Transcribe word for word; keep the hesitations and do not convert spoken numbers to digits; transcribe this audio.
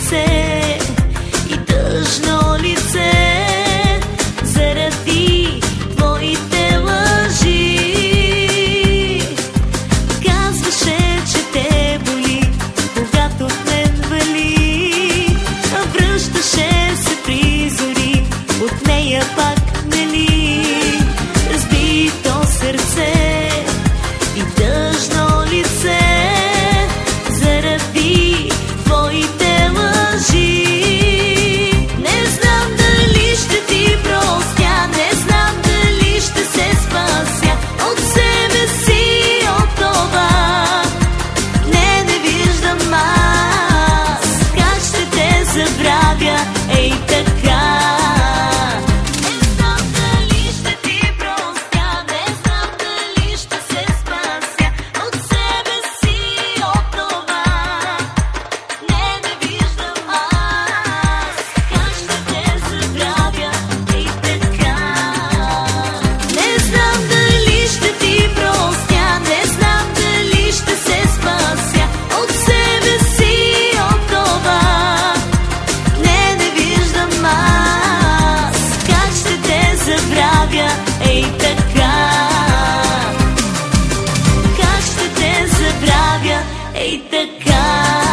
сърце и тъжно лице заради твоите лъжи. Казваше, че те боли, когато в мен вали, а връщаше се призори от нея пак, нали? Разбито сърце и тъжно лице заради твоите лъжи. Не знам дали ще ти простя, не знам дали ще се спася от себе си, от това. Не, не виждам аз как ще те забравя, ей така. Ей така, как ще те забравя, ей така.